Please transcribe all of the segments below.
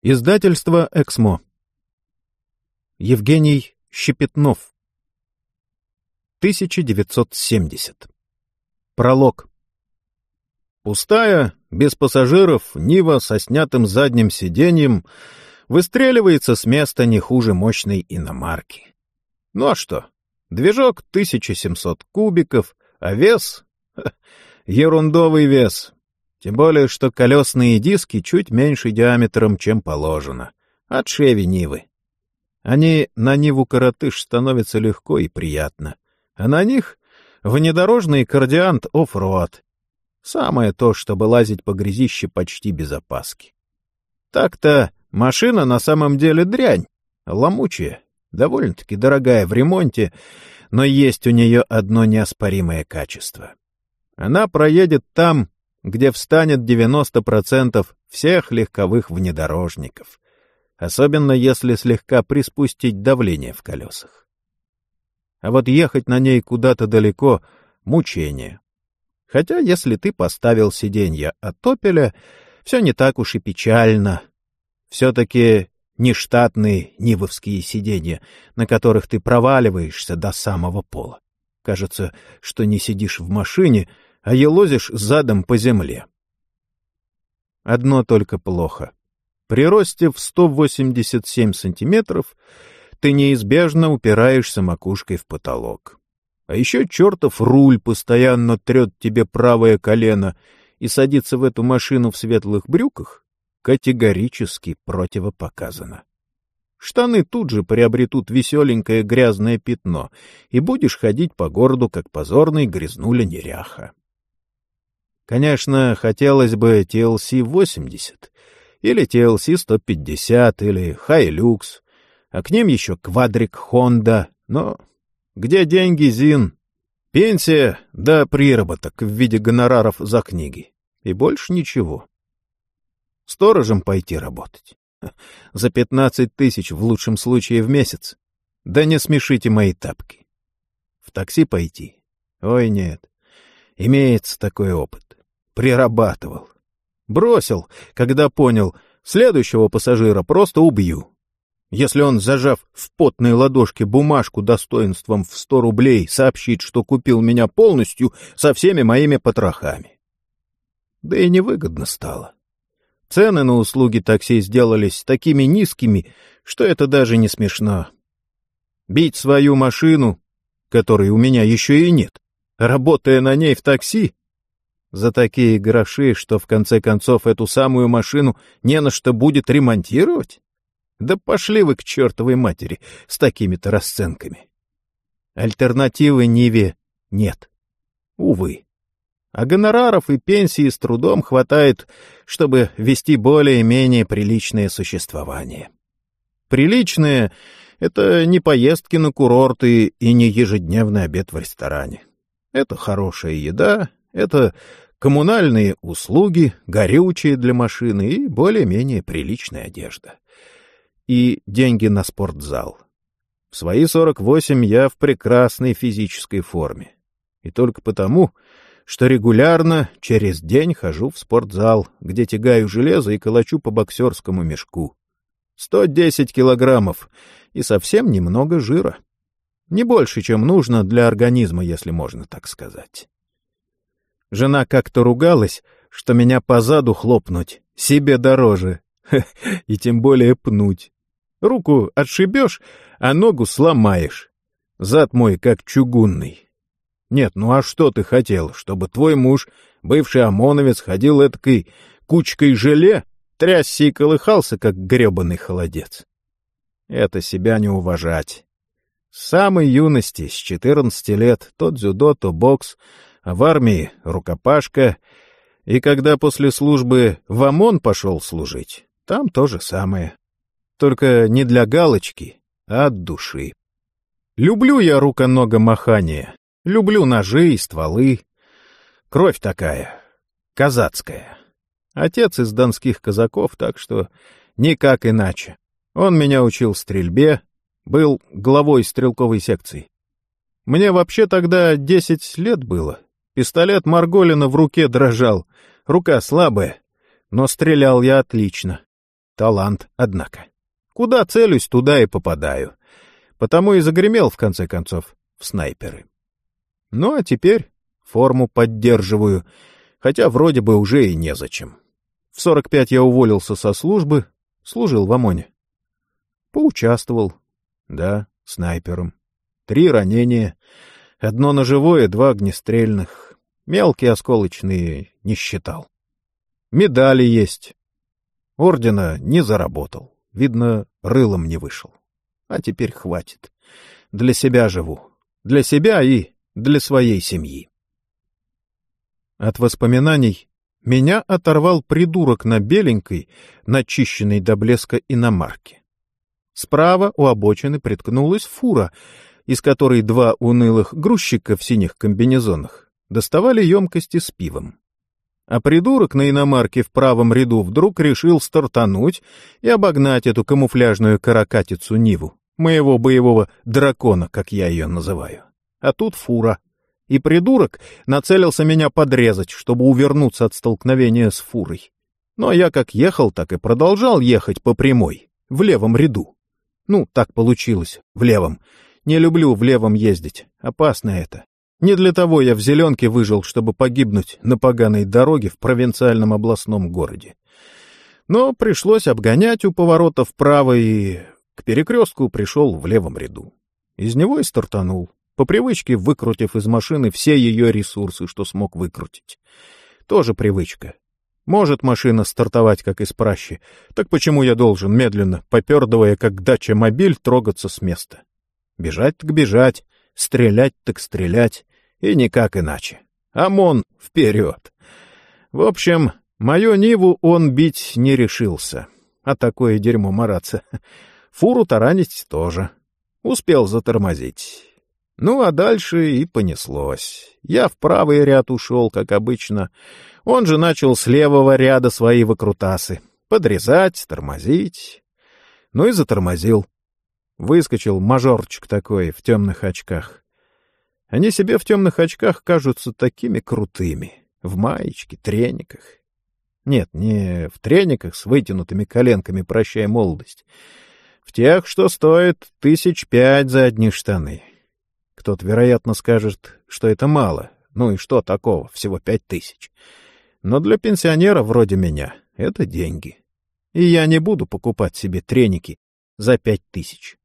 Издательство «Эксмо». Евгений Щепетнов. 1970. Пролог. Пустая, без пассажиров, Нива со снятым задним сиденьем выстреливается с места не хуже мощной иномарки. Ну а что? Движок 1700 кубиков, а вес? Ерундовый вес. Тем более, что колесные диски чуть меньше диаметром, чем положено. От Шеви Нивы. Они на Ниву-коротыш становятся легко и приятно. А на них внедорожный кардиант оффроад. Самое то, чтобы лазить по грязище почти без опаски. Так-то машина на самом деле дрянь, ломучая, довольно-таки дорогая в ремонте, но есть у нее одно неоспоримое качество. Она проедет там, где встанет 90% всех легковых внедорожников, особенно если слегка приспустить давление в колесах. А вот ехать на ней куда-то далеко — мучение. Хотя, если ты поставил сиденье от «Опеля», все не так уж и печально. Все-таки не штатные нивовские сиденья, на которых ты проваливаешься до самого пола. Кажется, что не сидишь в машине, а елозишь задом по земле. Одно только плохо. При росте в 187 сантиметров ты неизбежно упираешься макушкой в потолок. А еще чертов руль постоянно трет тебе правое колено, и садиться в эту машину в светлых брюках категорически противопоказано. Штаны тут же приобретут веселенькое грязное пятно, и будешь ходить по городу, как позорный грязнуля-неряха. Конечно, хотелось бы TLC-80, или TLC-150, или Hilux, а к ним еще квадрик Honda, но где деньги, Зин? Пенсия да приработок в виде гонораров за книги. И больше ничего. Сторожем пойти работать. За 15 тысяч в лучшем случае в месяц. Да не смешите мои тапки. В такси пойти? Ой, нет. Имеется такой опыт. Прирабатывал. Бросил, когда понял, следующего пассажира просто убью. Если он, зажав в потной ладошке бумажку достоинством в 100 рублей, сообщит, что купил меня полностью со всеми моими потрохами. Да и невыгодно стало. Цены на услуги такси сделались такими низкими, что это даже не смешно. Бить свою машину, которой у меня еще и нет, работая на ней в такси, за такие гроши, что в конце концов эту самую машину не на что будет ремонтировать? Да пошли вы к чертовой матери с такими-то расценками. Альтернативы Ниве нет. Увы. А гонораров и пенсии с трудом хватает, чтобы вести более-менее приличное существование. Приличное — это не поездки на курорты и не ежедневный обед в ресторане. Это хорошая еда, это коммунальные услуги, горючее для машины и более-менее приличная одежда. И деньги на спортзал. В свои 48 я в прекрасной физической форме. И только потому, что регулярно через день хожу в спортзал, где тягаю железо и калачу по боксерскому мешку. 110 килограммов и совсем немного жира. Не больше, чем нужно для организма, если можно так сказать. Жена как-то ругалась, что меня по заду хлопнуть себе дороже, и тем более пнуть. Руку отшибешь, а ногу сломаешь. Зад мой как чугунный. Нет, ну а что ты хотел, чтобы твой муж, бывший ОМОНовец, ходил этакой кучкой желе, трясся и колыхался, как гребаный холодец? Это себя не уважать. С самой юности, с 14 лет, то дзюдо, то бокс, а в армии рукопашка, и когда после службы в ОМОН пошел служить, там то же самое. Только не для галочки, а от души. Люблю я руконого-махание, люблю ножи и стволы. Кровь такая, казацкая. Отец из донских казаков, так что никак иначе. Он меня учил стрельбе, был главой стрелковой секции. Мне вообще тогда 10 лет было. Пистолет Марголина в руке дрожал, рука слабая, но стрелял я отлично. Талант, однако. Куда целюсь, туда и попадаю. Потому и загремел, в конце концов, в снайперы. Ну, а теперь форму поддерживаю, хотя вроде бы уже и незачем. В 45 я уволился со службы, служил в ОМОНе. Поучаствовал. Да, снайпером. 3 ранения. 1 ножевое, 2 огнестрельных. Мелкие осколочные не считал. Медали есть. Ордена не заработал. Видно, рылом не вышел. А теперь хватит. Для себя живу. Для себя и для своей семьи. От воспоминаний меня оторвал придурок на беленькой, начищенной до блеска иномарке. Справа у обочины приткнулась фура, из которой 2 унылых грузчика в синих комбинезонах доставали емкости с пивом. А придурок на иномарке в правом ряду вдруг решил стартануть и обогнать эту камуфляжную каракатицу Ниву, моего боевого дракона, как я ее называю. А тут фура. И придурок нацелился меня подрезать, чтобы увернуться от столкновения с фурой. Но я как ехал, так и продолжал ехать по прямой, в левом ряду. Ну, так получилось, в левом. Не люблю в левом ездить, опасно это. Не для того я в зеленке выжил, чтобы погибнуть на поганой дороге в провинциальном областном городе. Но пришлось обгонять у поворота вправо и к перекрестку пришел в левом ряду. Из него и стартанул, по привычке выкрутив из машины все ее ресурсы, что смог выкрутить. Тоже привычка. Может машина стартовать, как из пращи, так почему я должен, медленно, попердывая, как дача-мобиль, трогаться с места? Бежать так бежать, стрелять так стрелять, и никак иначе. ОМОН вперед! В общем, мою Ниву он бить не решился, а такое дерьмо мараться. Фуру таранить тоже. Успел затормозить. Ну, а дальше и понеслось. Я в правый ряд ушел, как обычно. Он же начал с левого ряда свои выкрутасы. Подрезать, тормозить. Ну и затормозил. Выскочил мажорчик такой в темных очках. Они себе в темных очках кажутся такими крутыми. В маечке, трениках. Нет, не в трениках с вытянутыми коленками, прощай молодость. В тех, что стоят 5 000 за одни штаны. Кто-то, вероятно, скажет, что это мало. Ну и что такого, всего 5000. Но для пенсионера вроде меня это деньги. И я не буду покупать себе треники за 5000.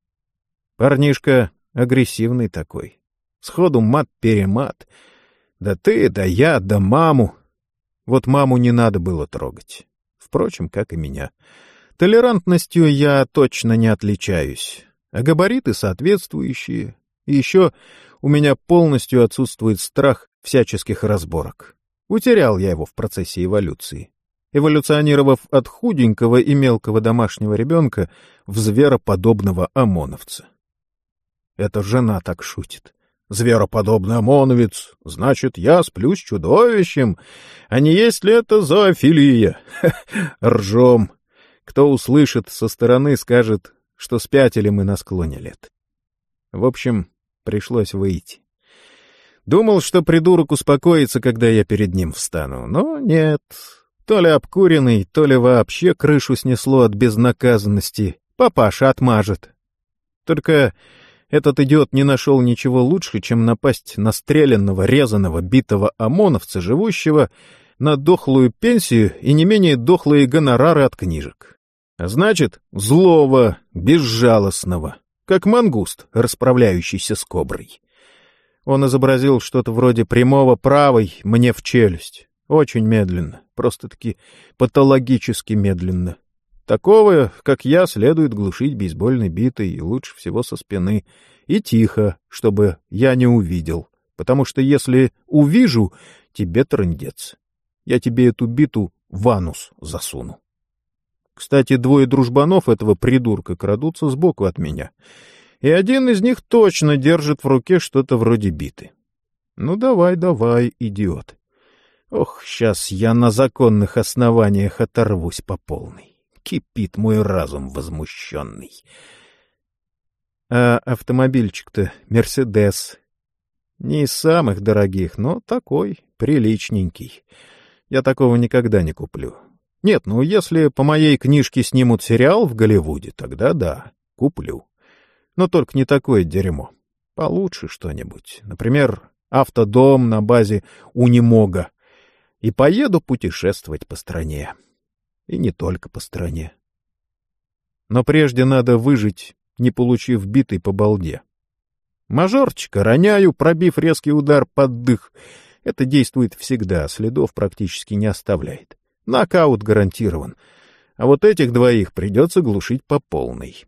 Парнишка агрессивный такой. Сходу мат-перемат. Да ты, да я, да маму. Вот маму не надо было трогать. Впрочем, как и меня. Толерантностью я точно не отличаюсь. А габариты соответствующие. И еще у меня полностью отсутствует страх всяческих разборок. Утерял я его в процессе эволюции, эволюционировав от худенького и мелкого домашнего ребенка в звероподобного ОМОНовца. Это жена так шутит. Звероподобный ОМОНовец, значит, я сплю с чудовищем, а не есть ли это зоофилия? Ржем. Кто услышит со стороны, скажет, что спятили мы на склоне лет. В общем, пришлось выйти. Думал, что придурок успокоится, когда я перед ним встану, но нет. То ли обкуренный, то ли вообще крышу снесло от безнаказанности. Папаша отмажет. Только этот идиот не нашел ничего лучше, чем напасть на стрелянного, резаного, битого ОМОНовца, живущего на дохлую пенсию и не менее дохлые гонорары от книжек. А значит, злого, безжалостного, как мангуст, расправляющийся с коброй. Он изобразил что-то вроде прямого правой мне в челюсть. Очень медленно, просто-таки патологически медленно. Такого, как я, следует глушить бейсбольной битой, и лучше всего со спины. И тихо, чтобы я не увидел. Потому что если увижу, тебе трындец. Я тебе эту биту в анус засуну. Кстати, 2 дружбанов этого придурка крадутся сбоку от меня. И один из них точно держит в руке что-то вроде биты. Ну давай, давай, идиот. Ох, сейчас я на законных основаниях оторвусь по полной. Кипит мой разум возмущенный. А автомобильчик-то «Мерседес». Не из самых дорогих, но такой, приличненький. Я такого никогда не куплю. Нет, ну если по моей книжке снимут сериал в Голливуде, тогда да, куплю. Но только не такое дерьмо. Получше что-нибудь. Например, автодом на базе Унимога. И поеду путешествовать по стране. И не только по стране. Но прежде надо выжить, не получив битой по балде. Мажорчика роняю, пробив резкий удар под дых. Это действует всегда, следов практически не оставляет. Нокаут гарантирован. А вот этих двоих придется глушить по полной.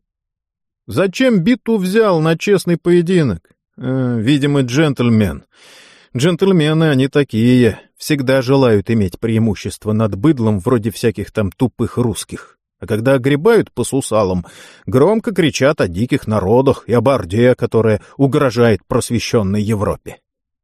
Зачем биту взял на честный поединок? Видимо, джентльмен. Джентльмены они такие, всегда желают иметь преимущество над быдлом вроде всяких там тупых русских. А когда огребают по сусалам, громко кричат о диких народах и об орде, которая угрожает просвещенной Европе.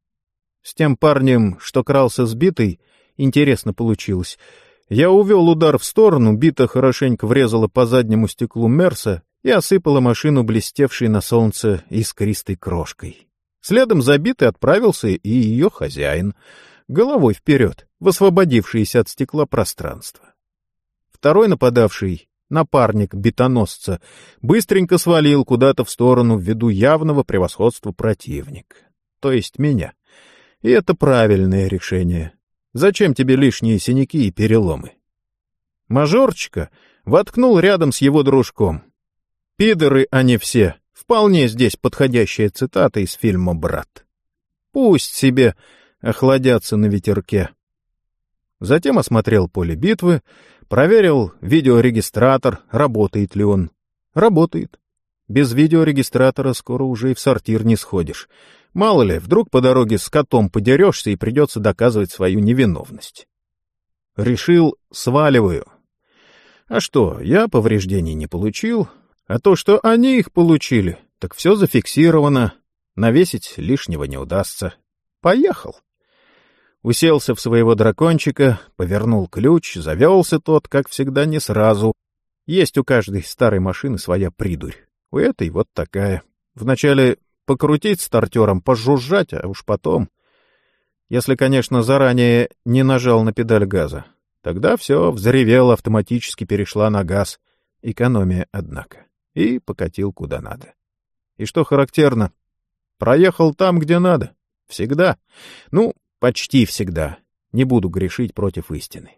С тем парнем, что крался с битой, интересно получилось. Я увел удар в сторону, бита хорошенько врезала по заднему стеклу Мерса и осыпала машину, блестевшей на солнце искристой крошкой. Следом за битой отправился и ее хозяин, головой вперед, в освободившееся от стекла пространство. Второй нападавший, напарник битоносца, быстренько свалил куда-то в сторону ввиду явного превосходства противника, то есть меня. И это правильное решение. Зачем тебе лишние синяки и переломы? Мажорчика воткнул рядом с его дружком. «Пидоры они все», вполне здесь подходящая цитата из фильма «Брат». Пусть себе охладятся на ветерке. Затем осмотрел поле битвы, проверил видеорегистратор, работает ли он. Работает. Без видеорегистратора скоро уже и в сортир не сходишь. Мало ли, вдруг по дороге с котом подерешься и придется доказывать свою невиновность. Решил, сваливаю. А что, я повреждений не получил, а то, что они их получили, так все зафиксировано, навесить лишнего не удастся. Поехал. Уселся в своего дракончика, повернул ключ, завелся тот, как всегда, не сразу. Есть у каждой старой машины своя придурь. У этой вот такая. Вначале покрутить стартером, пожужжать, а уж потом... Если, конечно, заранее не нажал на педаль газа. Тогда все, взревел, автоматически перешла на газ. Экономия, однако. И покатил куда надо. И что характерно, проехал там, где надо. Всегда. Ну, почти всегда. Не буду грешить против истины.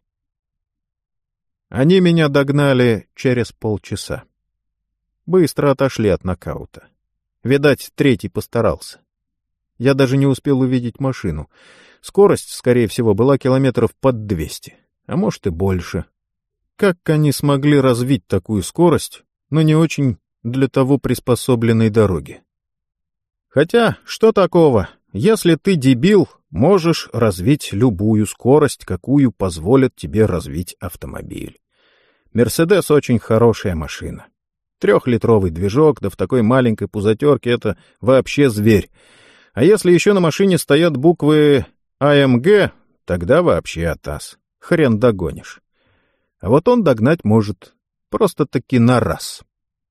Они меня догнали через полчаса. Быстро отошли от нокаута. Видать, третий постарался. Я даже не успел увидеть машину. Скорость, скорее всего, была километров под 200, а может и больше. Как они смогли развить такую скорость, но не очень для того приспособленной дороги? Хотя, что такого? Если ты дебил, можешь развить любую скорость, какую позволит тебе развить автомобиль. «Мерседес» — очень хорошая машина. 3-литровый движок, да в такой маленькой пузатерке — это вообще зверь. А если еще на машине стоят буквы АМГ, тогда вообще атас. Хрен догонишь. А вот он догнать может. Просто-таки на раз.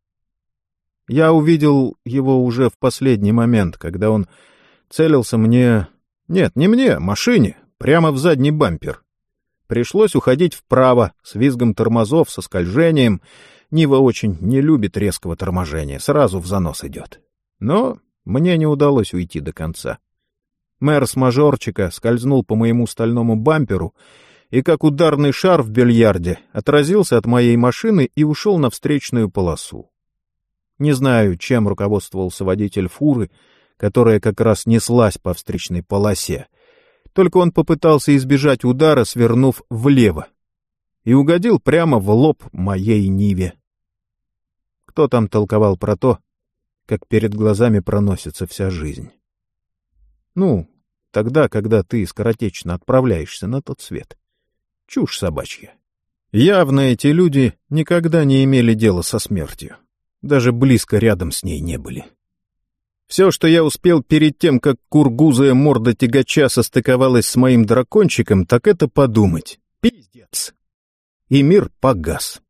Я увидел его уже в последний момент, когда он целился мне... Нет, не мне, машине, прямо в задний бампер. Пришлось уходить вправо, с визгом тормозов, со скольжением. Нива очень не любит резкого торможения, сразу в занос идет. Но мне не удалось уйти до конца. Мерс мажорчика скользнул по моему стальному бамперу и, как ударный шар в бильярде, отразился от моей машины и ушел на встречную полосу. Не знаю, чем руководствовался водитель фуры, которая как раз неслась по встречной полосе. Только он попытался избежать удара, свернув влево, и угодил прямо в лоб моей Ниве. Кто там толковал про то, как перед глазами проносится вся жизнь? Ну, тогда, когда ты скоротечно отправляешься на тот свет. Чушь собачья. Явно эти люди никогда не имели дела со смертью. Даже близко рядом с ней не были. Все, что я успел перед тем, как кургузая морда тягача состыковалась с моим дракончиком, так это подумать. Пиздец. И мир погас.